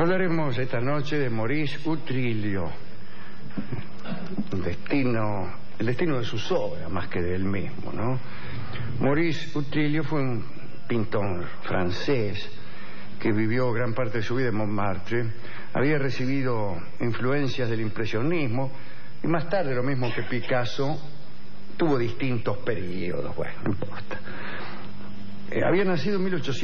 Hablaremos esta noche de Maurice Utrillo, el destino de sus obras más que de él mismo, ¿no? Maurice Utrillo fue un pintor francés que vivió gran parte de su vida en Montmartre. Había recibido influencias del impresionismo y más tarde, lo mismo que Picasso, tuvo distintos periodos. Bueno, no importa. Había nacido en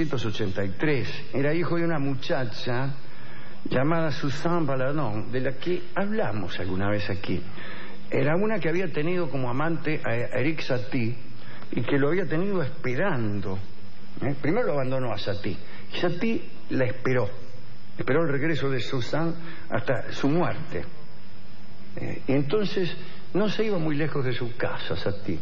1883. Era hijo de una muchacha llamada Suzanne Valadon, de la que hablamos alguna vez aquí. Era una que había tenido como amante a Erik Satie y que lo había tenido esperando. Primero lo abandonó a Satie. Y Satie la esperó el regreso de Suzanne hasta su muerte. Y entonces no se iba muy lejos de su casa, Satie.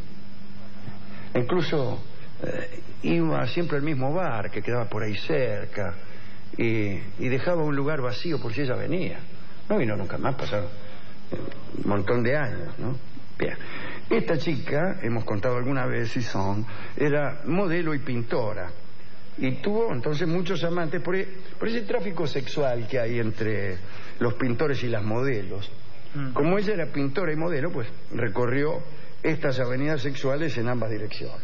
Incluso iba siempre al mismo bar que quedaba por ahí cerca y dejaba un lugar vacío por si ella venía. No vino nunca más, pasaron un montón de años, ¿no? Bien. Esta chica, hemos contado alguna vez, Suzanne, era modelo y pintora y tuvo entonces muchos amantes por ese tráfico sexual que hay entre los pintores y las modelos. Como ella era pintora y modelo, pues recorrió estas avenidas sexuales en ambas direcciones.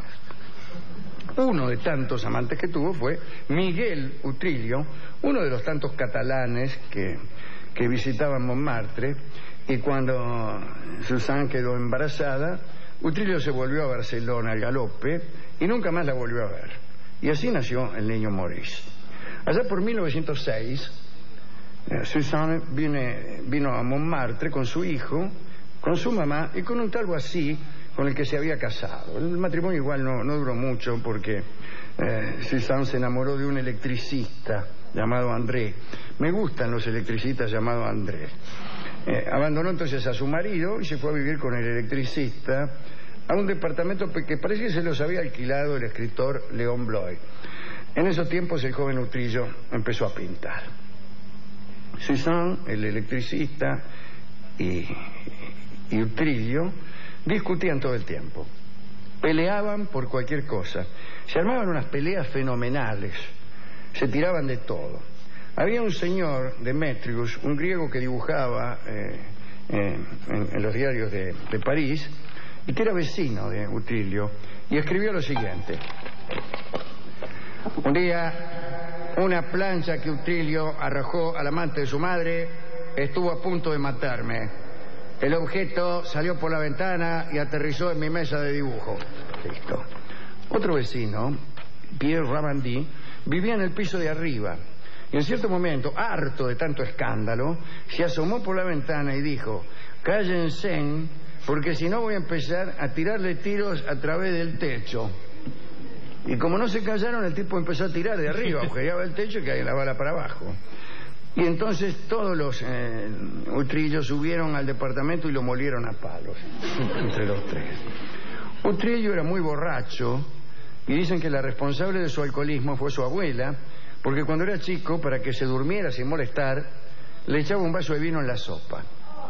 Uno de tantos amantes que tuvo fue Miguel Utrillo, uno de los tantos catalanes que visitaban Montmartre, y cuando Suzanne quedó embarazada, Utrillo se volvió a Barcelona al galope y nunca más la volvió a ver. Y así nació el niño Maurice. Allá por 1906, Suzanne vino a Montmartre con su hijo, con su mamá y con un tal Boissy con el que se había casado. El matrimonio igual no duró mucho porque Suzanne se enamoró de un electricista llamado André. Me gustan los electricistas llamados André. Abandonó entonces a su marido y se fue a vivir con el electricista a un departamento que parece que se los había alquilado el escritor Léon Bloy. En esos tiempos el joven Utrillo empezó a pintar. Suzanne, el electricista, y Utrillo discutían todo el tiempo. Peleaban por cualquier cosa. Se armaban unas peleas fenomenales. Se tiraban de todo. Había un señor, Demetrius, un griego que dibujaba en los diarios de París y que era vecino de Utrillo, y escribió lo siguiente: un día, una plancha que Utrillo arrojó al amante de su madre estuvo a punto de matarme. El objeto salió por la ventana y aterrizó en mi mesa de dibujo. Listo. Otro vecino, Pierre Ravandy, vivía en el piso de arriba. Y en cierto momento, harto de tanto escándalo, se asomó por la ventana y dijo: cállense, porque si no voy a empezar a tirarle tiros a través del techo. Y como no se callaron, el tipo empezó a tirar de arriba, agujereaba el techo y caía la bala para abajo. Y entonces todos los Utrillos subieron al departamento y lo molieron a palos, entre los tres. Utrillo era muy borracho y dicen que la responsable de su alcoholismo fue su abuela, porque cuando era chico, para que se durmiera sin molestar, le echaba un vaso de vino en la sopa.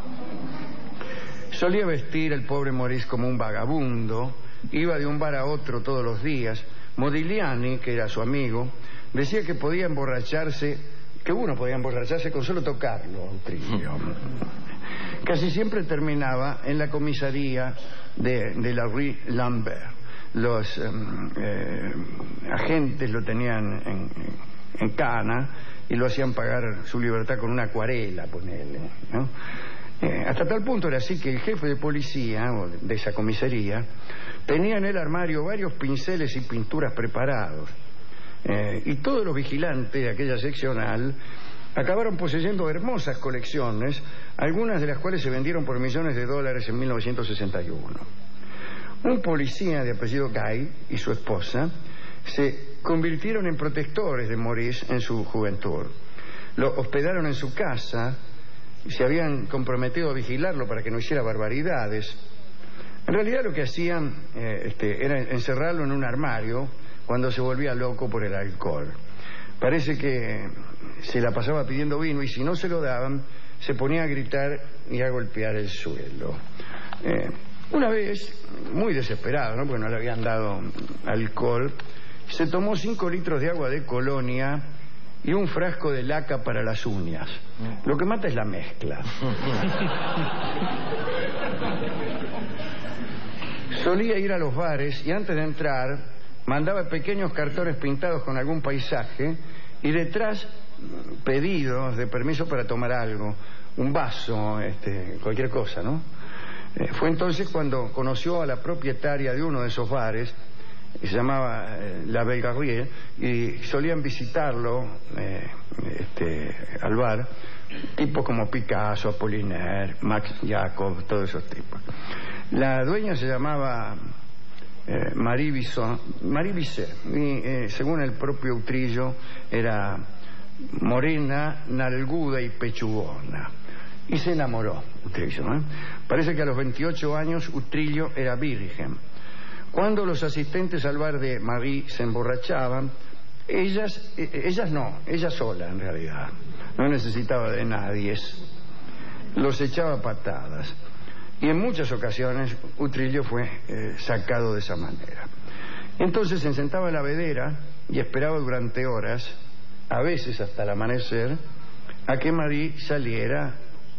Solía vestir el pobre Maurice como un vagabundo, iba de un bar a otro todos los días. Modigliani, que era su amigo, decía que uno podía emborracharse con solo tocarlo, Utrillo. Casi siempre terminaba en la comisaría de la Rue Lambert. Los agentes lo tenían en cana y lo hacían pagar su libertad con una acuarela, ponele, ¿no? Hasta tal punto era así que el jefe de policía de esa comisaría tenía en el armario varios pinceles y pinturas preparados. Y todos los vigilantes de aquella seccional acabaron poseyendo hermosas colecciones, algunas de las cuales se vendieron por millones de dólares en 1961. Un policía de apellido Guy y su esposa se convirtieron en protectores de Maurice en su juventud. Lo hospedaron en su casa y se habían comprometido a vigilarlo para que no hiciera barbaridades. En realidad lo que hacían era encerrarlo en un armario cuando se volvía loco por el alcohol. Parece que se la pasaba pidiendo vino y si no se lo daban, se ponía a gritar y a golpear el suelo. Una vez, muy desesperado, ¿no?, porque no le habían dado alcohol, se tomó 5 litros de agua de colonia y un frasco de laca para las uñas. Lo que mata es la mezcla. Solía ir a los bares y antes de entrar mandaba pequeños cartones pintados con algún paisaje y detrás pedidos de permiso para tomar algo, un vaso, cualquier cosa, ¿no? Fue entonces cuando conoció a la propietaria de uno de esos bares, que se llamaba La Belgarrière, y solían visitarlo al bar tipos como Picasso, Apollinaire, Max Jacob, todos esos tipos. La dueña se llamaba Marie Bisset, y según el propio Utrillo era morena, nalguda y pechugona. Y se enamoró Utrillo, ¿eh? Parece que a los 28 años Utrillo era virgen. Cuando los asistentes al bar de Marie se emborrachaban, ella sola en realidad, no necesitaba de nadie, los echaba a patadas. Y en muchas ocasiones Utrillo fue sacado de esa manera. Entonces se sentaba en la vedera y esperaba durante horas, a veces hasta el amanecer, a que Marie saliera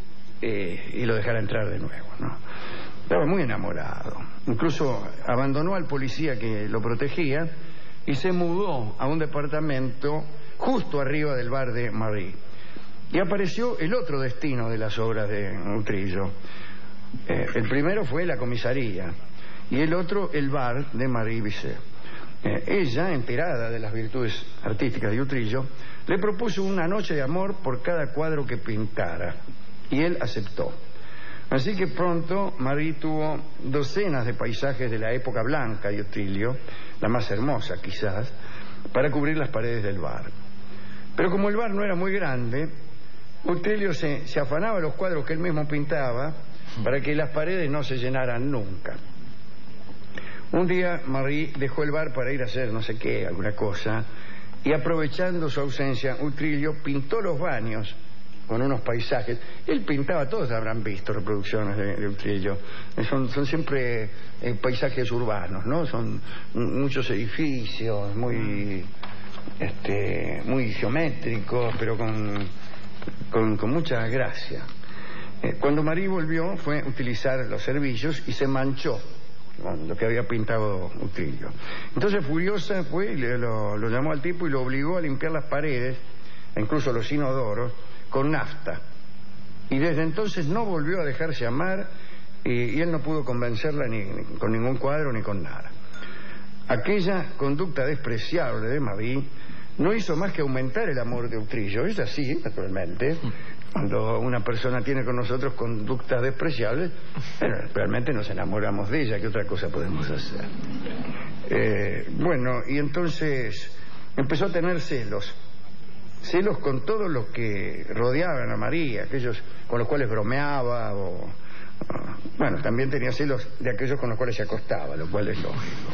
y lo dejara entrar de nuevo, ¿no? Estaba muy enamorado. Incluso abandonó al policía que lo protegía y se mudó a un departamento justo arriba del bar de Marie. Y apareció el otro destino de las obras de Utrillo. El primero fue la comisaría y el otro el bar de Marie Bisset. Ella, enterada de las virtudes artísticas de Utrillo, le propuso una noche de amor por cada cuadro que pintara y él aceptó. Así que pronto Marie tuvo docenas de paisajes de la época blanca de Utrillo, la más hermosa quizás, para cubrir las paredes del bar. Pero como el bar no era muy grande, Utrillo se afanaba los cuadros que él mismo pintaba para que las paredes no se llenaran nunca. Un día Marie dejó el bar para ir a hacer no sé qué, alguna cosa, y aprovechando su ausencia, Utrillo pintó los baños con unos paisajes. Él pintaba, todos habrán visto reproducciones de Utrillo. Son siempre paisajes urbanos, ¿no? Son muchos edificios, muy geométricos, pero con mucha gracia. Cuando Marie volvió fue a utilizar los servicios y se manchó con lo que había pintado Utrillo. Entonces furiosa fue y lo llamó al tipo y lo obligó a limpiar las paredes, incluso los inodoros, con nafta. Y desde entonces no volvió a dejarse amar y él no pudo convencerla ni con ningún cuadro ni con nada. Aquella conducta despreciable de Marie no hizo más que aumentar el amor de Utrillo. Es así, naturalmente. Cuando una persona tiene con nosotros conductas despreciables, realmente nos enamoramos de ella. ¿Qué otra cosa podemos hacer? Y entonces empezó a tener celos con todos los que rodeaban a María, aquellos con los cuales bromeaba también tenía celos de aquellos con los cuales se acostaba, lo cual es lógico.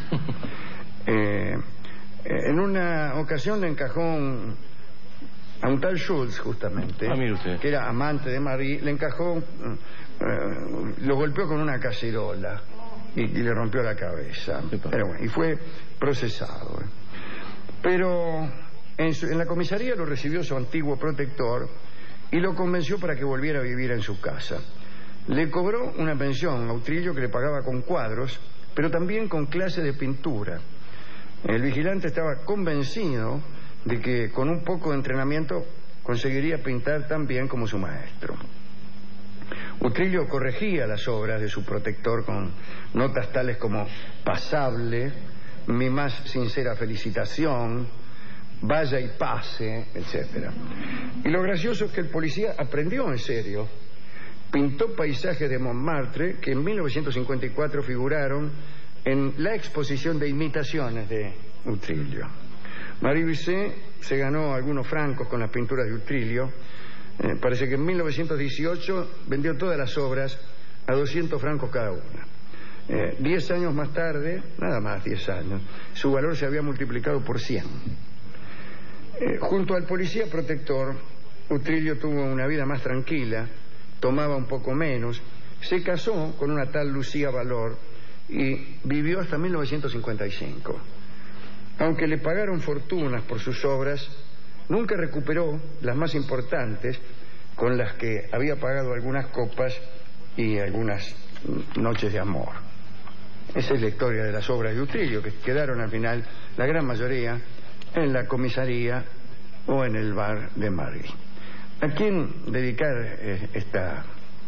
En una ocasión le encajó a un tal Schultz, justamente, que era amante de Marie, le encajó, lo golpeó con una cacerola y le rompió la cabeza. Pero bueno, y fue procesado. Pero en la comisaría lo recibió su antiguo protector y lo convenció para que volviera a vivir en su casa. Le cobró una pensión a Utrillo que le pagaba con cuadros, pero también con clases de pintura. El vigilante estaba convencido de que con un poco de entrenamiento conseguiría pintar tan bien como su maestro. Utrillo corregía las obras de su protector con notas tales como pasable, mi más sincera felicitación, vaya y pase, etc. Y lo gracioso es que el policía aprendió en serio. Pintó paisajes de Montmartre que en 1954 figuraron en la exposición de imitaciones de Utrillo. Marie Bisset se ganó algunos francos con las pinturas de Utrillo. Parece que en 1918 vendió todas las obras a 200 francos cada una. 10 años más tarde, nada más 10 años, su valor se había multiplicado por 100. Junto al policía protector, Utrillo tuvo una vida más tranquila, tomaba un poco menos, se casó con una tal Lucía Valor y vivió hasta 1955. Aunque le pagaron fortunas por sus obras, Nunca recuperó las más importantes, con las que había pagado algunas copas y algunas noches de amor. Esa es la historia de las obras de Utrillo, que quedaron al final, la gran mayoría, en la comisaría o en el bar de Madrid. ¿A quién dedicar esta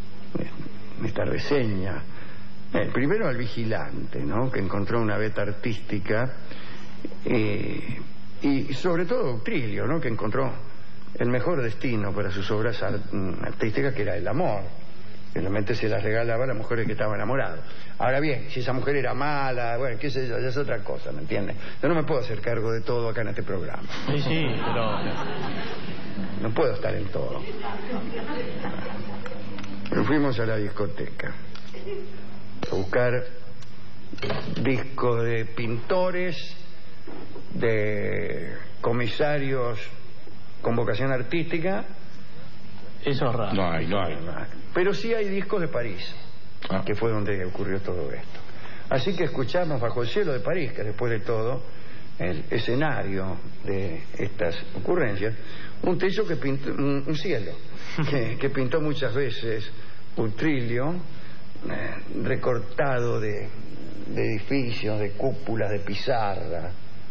reseña? Primero al vigilante, ¿no?, que encontró una beta artística, y sobre todo a Utrillo, ¿no?, que encontró el mejor destino para sus obras artísticas, que era el amor. Realmente se las regalaba a las mujeres que estaban enamoradas. Ahora bien, si esa mujer era mala, bueno, qué sé yo, ya es otra cosa, ¿me entiendes? Yo no me puedo hacer cargo de todo acá en este programa. Sí, pero... No puedo estar en todo. Pero fuimos a la discoteca a buscar discos de pintores, de comisarios con vocación artística. Eso es raro. No hay. Pero sí hay discos de París, que fue donde ocurrió todo esto. Así que escuchamos Bajo el cielo de París, que después de todo el escenario de estas ocurrencias, un techo que pintó, un cielo que pintó muchas veces Utrillo, recortado de edificios, de cúpulas, de pizarra.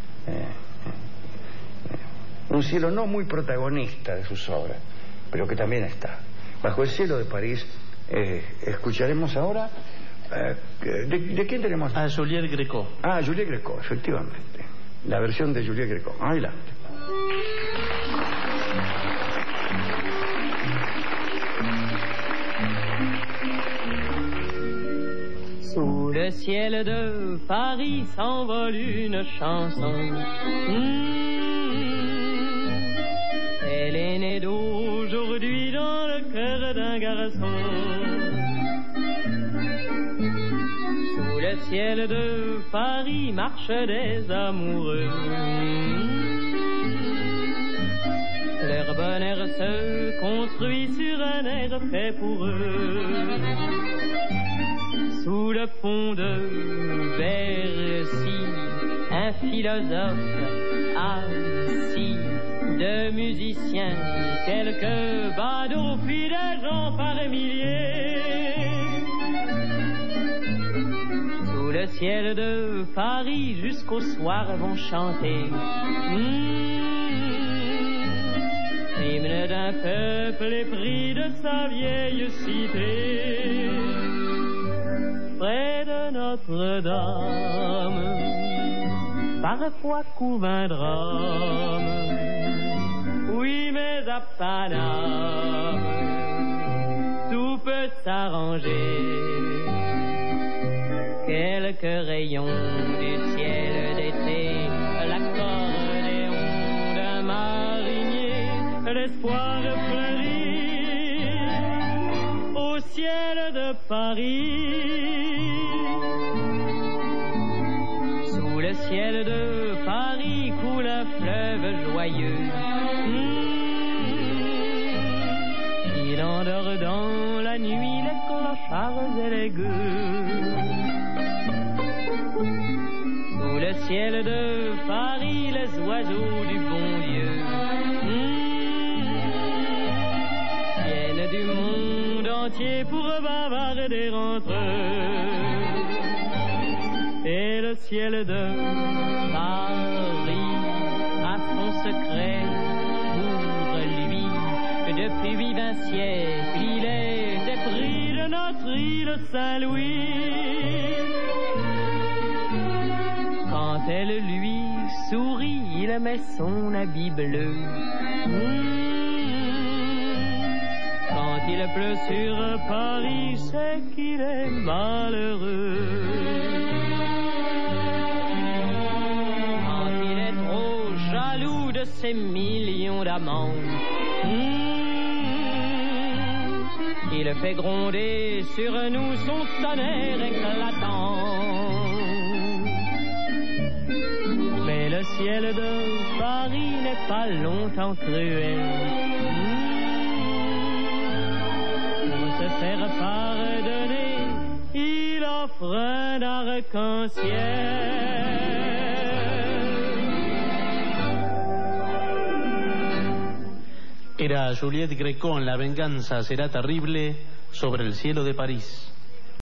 Un cielo no muy protagonista de sus obras, pero que también está. Bajo el cielo de París, escucharemos ahora... ¿de quién tenemos? A Juliette Gréco. Ah, Juliette Gréco, efectivamente. La versión de Juliette Gréco. Adelante. Sous le ciel de Paris s'envole une chanson. Elle est née d'aujourd'hui dans le cœur d'un garçon. Sous le ciel de Paris marchent des amoureux. Leur bonheur se construit sur un air fait pour eux. Sous le pont de Bercy, un philosophe assis, deux musiciens, quelques badauds, puis des gens par milliers. Sous le ciel de Paris, jusqu'au soir vont chanter l'hymne d'un peuple épris de sa vieille cité. Près de Notre-Dame, parfois couve un drame. Oui, mais à Paname, tout peut s'arranger. Quelques rayons du ciel d'été, l'accordéon d'un marinier, l'espoir fleurit au ciel de Paris. Sous le ciel de Paris coule un fleuve joyeux. Il endort dans la nuit les clochards et les gueux. Sous le ciel de Paris les oiseaux du bon Dieu viennent du monde entier pour bavarder entre eux. Et le ciel de Paris a son secret pour lui. Depuis 20 siècles, il est épris de notre île Saint-Louis. Quand elle lui sourit, il met son habit bleu. Quand il pleut sur Paris, c'est qu'il est malheureux. Quand il est trop jaloux de ses millions d'amants, il fait gronder sur nous son tonnerre éclatant. Mais le ciel de Paris n'est pas longtemps cruel. Pour se faire pardonner, il offre un arc-en-ciel. Era Juliette Gréco en La venganza será terrible sobre el cielo de París.